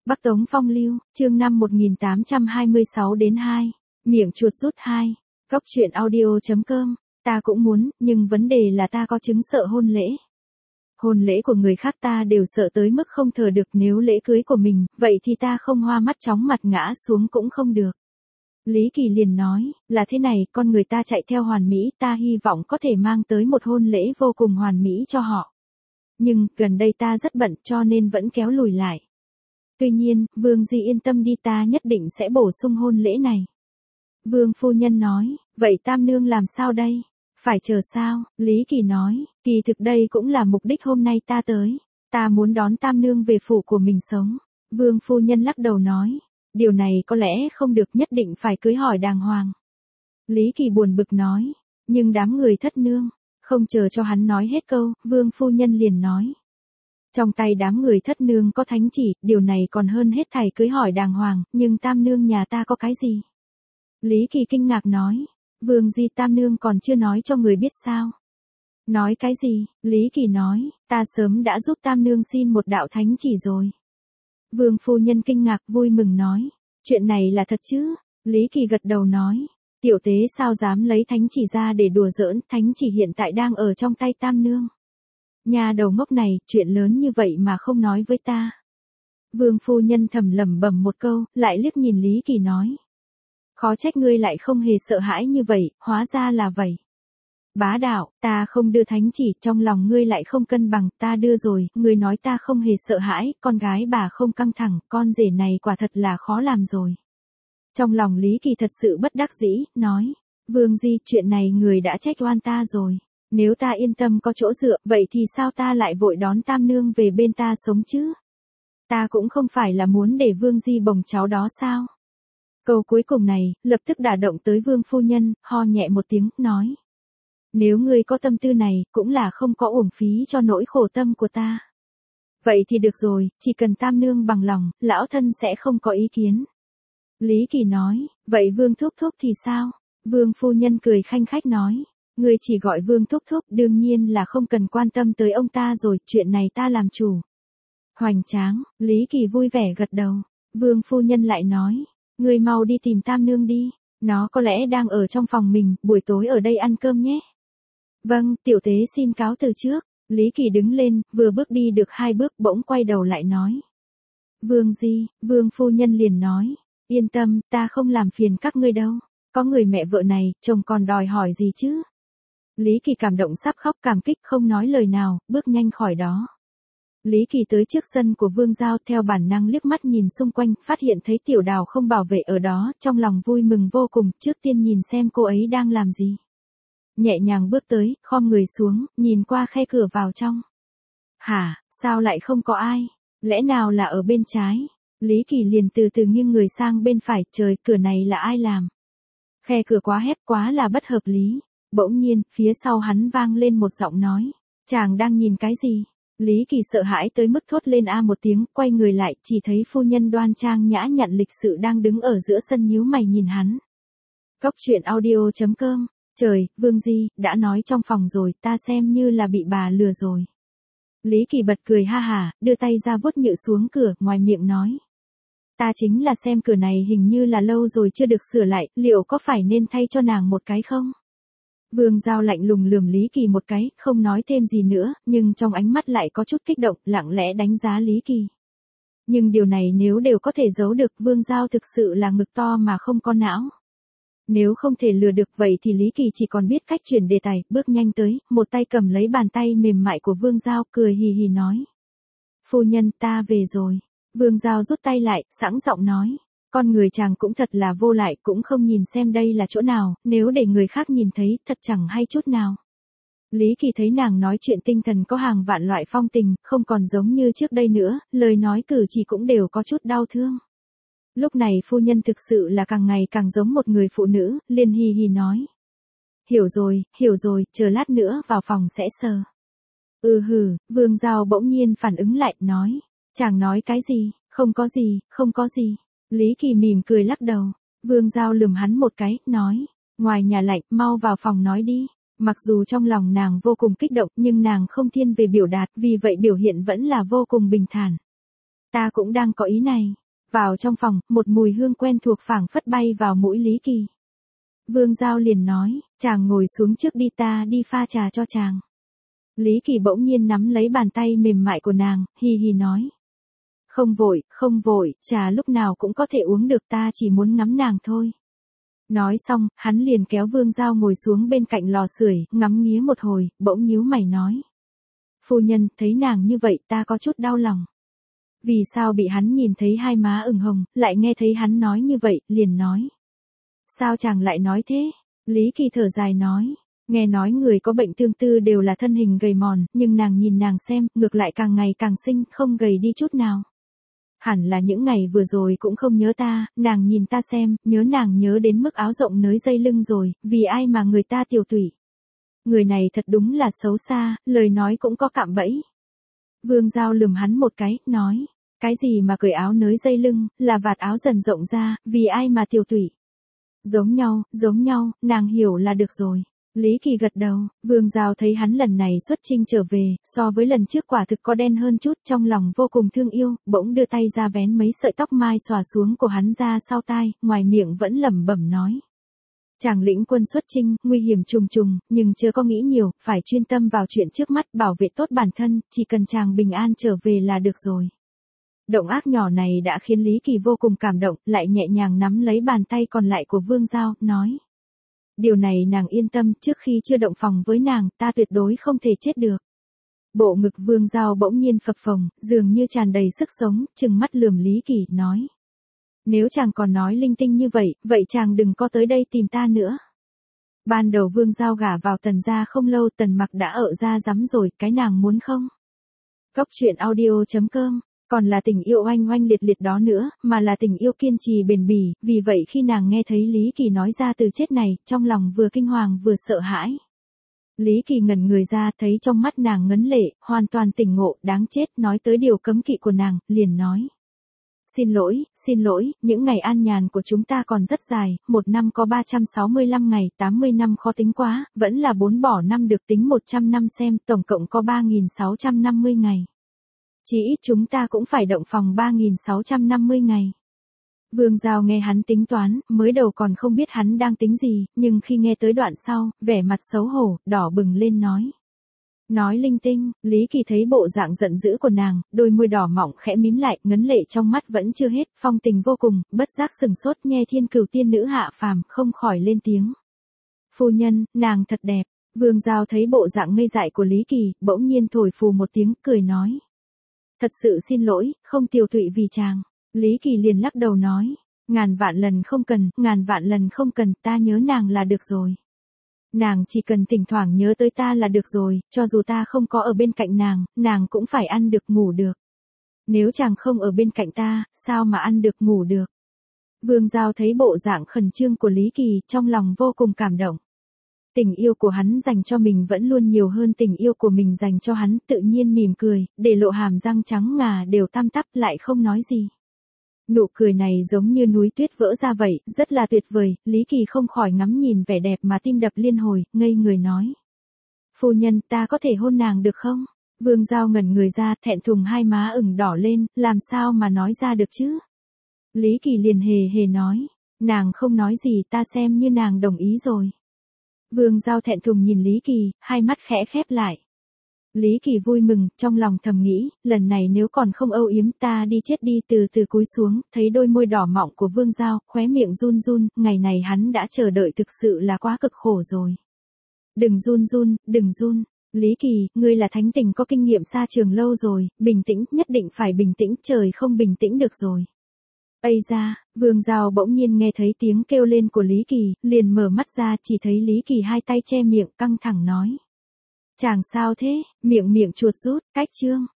Bắc Tống Phong Lưu, chương 5 1826-2, miệng chuột rút 2, góc truyện audio.com, ta cũng muốn, nhưng vấn đề là ta có chứng sợ hôn lễ. Hôn lễ của người khác ta đều sợ tới mức không thở được, nếu lễ cưới của mình, vậy thì ta không hoa mắt chóng mặt ngã xuống cũng không được. Lý Kỳ liền nói, là thế này, con người ta chạy theo hoàn mỹ, ta hy vọng có thể mang tới một hôn lễ vô cùng hoàn mỹ cho họ. Nhưng, gần đây ta rất bận cho nên vẫn kéo lùi lại. Tuy nhiên, Vương Di yên tâm đi, ta nhất định sẽ bổ sung hôn lễ này. Vương phu nhân nói, vậy Tam Nương làm sao đây? Phải chờ sao? Lý Kỳ nói, kỳ thực đây cũng là mục đích hôm nay ta tới. Ta muốn đón Tam Nương về phủ của mình sống. Vương phu nhân lắc đầu nói, điều này có lẽ không được, nhất định phải cưới hỏi đàng hoàng. Lý Kỳ buồn bực nói, nhưng đám người thất nương. Không chờ cho hắn nói hết câu, Vương phu nhân liền nói. Trong tay đám người thất nương có thánh chỉ, điều này còn hơn hết thảy cưới hỏi đàng hoàng, nhưng Tam Nương nhà ta có cái gì? Lý Kỳ kinh ngạc nói, Vương Di Tam Nương còn chưa nói cho người biết sao? Nói cái gì? Lý Kỳ nói, ta sớm đã giúp Tam Nương xin một đạo thánh chỉ rồi. Vương phu nhân kinh ngạc vui mừng nói, chuyện này là thật chứ? Lý Kỳ gật đầu nói, tiểu tế sao dám lấy thánh chỉ ra để đùa giỡn, thánh chỉ hiện tại đang ở trong tay Tam Nương. Nhà đầu ngốc này, chuyện lớn như vậy mà không nói với ta. Vương phu nhân thầm lẩm bẩm một câu, lại liếc nhìn Lý Kỳ nói. Khó trách ngươi lại không hề sợ hãi như vậy, hóa ra là vậy. Bá đạo, ta không đưa thánh chỉ, trong lòng ngươi lại không cân bằng, ta đưa rồi, ngươi nói ta không hề sợ hãi, con gái bà không căng thẳng, con rể này quả thật là khó làm rồi. Trong lòng Lý Kỳ thật sự bất đắc dĩ, nói, Vương Di, chuyện này người đã trách oan ta rồi. Nếu ta yên tâm có chỗ dựa, vậy thì sao ta lại vội đón Tam Nương về bên ta sống chứ? Ta cũng không phải là muốn để Vương Di bồng cháu đó sao? Câu cuối cùng này, lập tức đả động tới Vương phu nhân, ho nhẹ một tiếng, nói. Nếu ngươi có tâm tư này, cũng là không có uổng phí cho nỗi khổ tâm của ta. Vậy thì được rồi, chỉ cần Tam Nương bằng lòng, lão thân sẽ không có ý kiến. Lý Kỳ nói, vậy Vương thúc thúc thì sao? Vương phu nhân cười khanh khách nói. Ngươi chỉ gọi Vương thúc thúc, đương nhiên là không cần quan tâm tới ông ta rồi, chuyện này ta làm chủ. Hoành tráng, Lý Kỳ vui vẻ gật đầu. Vương phu nhân lại nói, ngươi mau đi tìm Tam Nương đi, nó có lẽ đang ở trong phòng mình, buổi tối ở đây ăn cơm nhé. Vâng, tiểu tế xin cáo từ trước. Lý Kỳ đứng lên, vừa bước đi được 2 bước bỗng quay đầu lại nói. Vương Di, Vương phu nhân liền nói, yên tâm, ta không làm phiền các ngươi đâu, có người mẹ vợ này, chồng còn đòi hỏi gì chứ? Lý Kỳ cảm động sắp khóc, cảm kích không nói lời nào, bước nhanh khỏi đó. Lý Kỳ tới trước sân của Vương Giao, theo bản năng liếc mắt nhìn xung quanh, phát hiện thấy Tiểu Đào không bảo vệ ở đó, trong lòng vui mừng vô cùng, trước tiên nhìn xem cô ấy đang làm gì. Nhẹ nhàng bước tới, khom người xuống, nhìn qua khe cửa vào trong. Hả, sao lại không có ai? Lẽ nào là ở bên trái? Lý Kỳ liền từ từ nghiêng người sang bên phải, trời, cửa này là ai làm? Khe cửa quá hẹp, quá là bất hợp lý. Bỗng nhiên, phía sau hắn vang lên một giọng nói. Chàng đang nhìn cái gì? Lý Kỳ sợ hãi tới mức thốt lên a một tiếng, quay người lại, chỉ thấy phu nhân đoan trang nhã nhặn lịch sự đang đứng ở giữa sân nhíu mày nhìn hắn. Góc truyện audio.com, trời, Vương Di, đã nói trong phòng rồi, ta xem như là bị bà lừa rồi. Lý Kỳ bật cười ha hả, đưa tay ra vuốt nhự xuống cửa, ngoài miệng nói. Ta chính là xem cửa này hình như là lâu rồi chưa được sửa lại, liệu có phải nên thay cho nàng một cái không? Vương Giao lạnh lùng lườm Lý Kỳ một cái, không nói thêm gì nữa, nhưng trong ánh mắt lại có chút kích động, lặng lẽ đánh giá Lý Kỳ. Nhưng điều này nếu đều có thể giấu được, Vương Giao thực sự là ngực to mà không có não. Nếu không thể lừa được vậy thì Lý Kỳ chỉ còn biết cách chuyển đề tài, bước nhanh tới, một tay cầm lấy bàn tay mềm mại của Vương Giao, cười hì hì nói. Phu nhân, ta về rồi. Vương Giao rút tay lại, sẵn giọng nói. Con người chàng cũng thật là vô lại, cũng không nhìn xem đây là chỗ nào, nếu để người khác nhìn thấy, thật chẳng hay chút nào. Lý Kỳ thấy nàng nói chuyện tinh thần có hàng vạn loại phong tình, không còn giống như trước đây nữa, lời nói cử chỉ cũng đều có chút đau thương. Lúc này phu nhân thực sự là càng ngày càng giống một người phụ nữ, liền hì hì nói. Hiểu rồi, chờ lát nữa vào phòng sẽ sờ. Vương Giao bỗng nhiên phản ứng lại, nói. Chàng nói cái gì, không có gì. Lý Kỳ mỉm cười lắc đầu. Vương Giao lườm hắn một cái, nói. Ngoài nhà lạnh, mau vào phòng nói đi. Mặc dù trong lòng nàng vô cùng kích động, nhưng nàng không thiên về biểu đạt, vì vậy biểu hiện vẫn là vô cùng bình thản. ta cũng đang có ý này. Vào trong phòng, một mùi hương quen thuộc phảng phất bay vào mũi Lý Kỳ. Vương Giao liền nói, chàng ngồi xuống trước đi, ta đi pha trà cho chàng. Lý Kỳ bỗng nhiên nắm lấy bàn tay mềm mại của nàng, hì hì nói. Không vội, trà lúc nào cũng có thể uống được, ta chỉ muốn ngắm nàng thôi. Nói xong, hắn liền kéo Vương Giao ngồi xuống bên cạnh lò sưởi, ngắm nghía một hồi, bỗng nhíu mày nói. Phu nhân, thấy nàng như vậy ta có chút đau lòng. Vì sao bị hắn nhìn thấy hai má ửng hồng, lại nghe thấy hắn nói như vậy, liền nói. Sao chàng lại nói thế? Lý Kỳ thở dài nói. Nghe nói người có bệnh tương tư đều là thân hình gầy mòn, nhưng nàng nhìn nàng xem, ngược lại càng ngày càng xinh, không gầy đi chút nào. Hẳn là những ngày vừa rồi cũng không nhớ ta, nàng nhìn ta xem, nhớ nàng nhớ đến mức áo rộng nới dây lưng rồi, vì ai mà người ta tiều tụy. Người này thật đúng là xấu xa, lời nói cũng có cạm bẫy. Vương Giao lườm hắn một cái, nói, cái gì mà cởi áo nới dây lưng, là vạt áo dần rộng ra, vì ai mà tiều tụy. Giống nhau, nàng hiểu là được rồi. Lý Kỳ gật đầu, Vương Giao thấy hắn lần này xuất chinh trở về, so với lần trước quả thực có đen hơn chút, trong lòng vô cùng thương yêu, bỗng đưa tay ra vén mấy sợi tóc mai xòa xuống của hắn ra sau tai, ngoài miệng vẫn lẩm bẩm nói. Chàng lĩnh quân xuất chinh, nguy hiểm trùng trùng, nhưng chưa có nghĩ nhiều, phải chuyên tâm vào chuyện trước mắt, bảo vệ tốt bản thân, chỉ cần chàng bình an trở về là được rồi. Động ác nhỏ này đã khiến Lý Kỳ vô cùng cảm động, lại nhẹ nhàng nắm lấy bàn tay còn lại của Vương Giao, nói. Điều này nàng yên tâm, trước khi chưa động phòng với nàng, ta tuyệt đối không thể chết được. Bộ ngực Vương Giao bỗng nhiên phập phồng, dường như tràn đầy sức sống, trừng mắt lườm Lý Kỳ, nói. Nếu chàng còn nói linh tinh như vậy, vậy chàng đừng có tới đây tìm ta nữa. Ban đầu Vương Giao gả vào Tần gia không lâu, Tần Mặc đã ở ra rắm rồi, cái nàng muốn không? Cốc truyện audio.com. Còn là tình yêu oanh oanh liệt liệt đó nữa, mà là tình yêu kiên trì bền bỉ, vì vậy khi nàng nghe thấy Lý Kỳ nói ra từ chết này, trong lòng vừa kinh hoàng vừa sợ hãi. Lý Kỳ ngẩn người ra, thấy trong mắt nàng ngấn lệ, hoàn toàn tỉnh ngộ, đáng chết, nói tới điều cấm kỵ của nàng, liền nói. Xin lỗi, những ngày an nhàn của chúng ta còn rất dài, một năm có 365 ngày, 80 năm khó tính quá, vẫn là 4 bỏ năm được tính 100 năm xem, tổng cộng có 3650 ngày. Chỉ ít chúng ta cũng phải động phòng 3650 ngày. Vương Giao nghe hắn tính toán, mới đầu còn không biết hắn đang tính gì, nhưng khi nghe tới đoạn sau, vẻ mặt xấu hổ, đỏ bừng lên nói. Nói linh tinh, Lý Kỳ thấy bộ dạng giận dữ của nàng, đôi môi đỏ mọng khẽ mím lại, ngấn lệ trong mắt vẫn chưa hết, phong tình vô cùng, bất giác sừng sốt nghe Thiên Cửu tiên nữ hạ phàm, không khỏi lên tiếng. Phu nhân, nàng thật đẹp. Vương Giao thấy bộ dạng ngây dại của Lý Kỳ, bỗng nhiên thổi phù một tiếng, cười nói. Thật sự xin lỗi, không tiều tụy vì chàng. Lý Kỳ liền lắc đầu nói. Ngàn vạn lần không cần, ta nhớ nàng là được rồi. Nàng chỉ cần thỉnh thoảng nhớ tới ta là được rồi, cho dù ta không có ở bên cạnh nàng cũng phải ăn được ngủ được. Nếu chàng không ở bên cạnh ta, sao mà ăn được ngủ được? Vương Giao thấy bộ dạng khẩn trương của Lý Kỳ, trong lòng vô cùng cảm động. Tình yêu của hắn dành cho mình vẫn luôn nhiều hơn tình yêu của mình dành cho hắn, tự nhiên mỉm cười, để lộ hàm răng trắng ngà đều tăm tắp, lại không nói gì. Nụ cười này giống như núi tuyết vỡ ra vậy, rất là tuyệt vời, Lý Kỳ không khỏi ngắm nhìn vẻ đẹp mà tim đập liên hồi, ngây người nói. Phu nhân, ta có thể hôn nàng được không? Vương Giao ngẩn người ra, thẹn thùng hai má ửng đỏ lên, làm sao mà nói ra được chứ? Lý Kỳ liền hề nói, nàng không nói gì, ta xem như nàng đồng ý rồi. Vương Giao thẹn thùng nhìn Lý Kỳ, hai mắt khẽ khép lại. Lý Kỳ vui mừng, trong lòng thầm nghĩ, lần này nếu còn không âu yếm ta đi chết đi, từ từ cúi xuống, thấy đôi môi đỏ mọng của Vương Giao, khóe miệng run run, ngày này hắn đã chờ đợi thực sự là quá cực khổ rồi. Đừng run, Lý Kỳ, ngươi là thánh tình có kinh nghiệm xa trường lâu rồi, bình tĩnh, nhất định phải bình tĩnh, trời không bình tĩnh được rồi. Ây da, Vương Giao bỗng nhiên nghe thấy tiếng kêu lên của Lý Kỳ, liền mở mắt ra, chỉ thấy Lý Kỳ hai tay che miệng, căng thẳng nói. Chàng sao thế, miệng chuột rút, cách chương.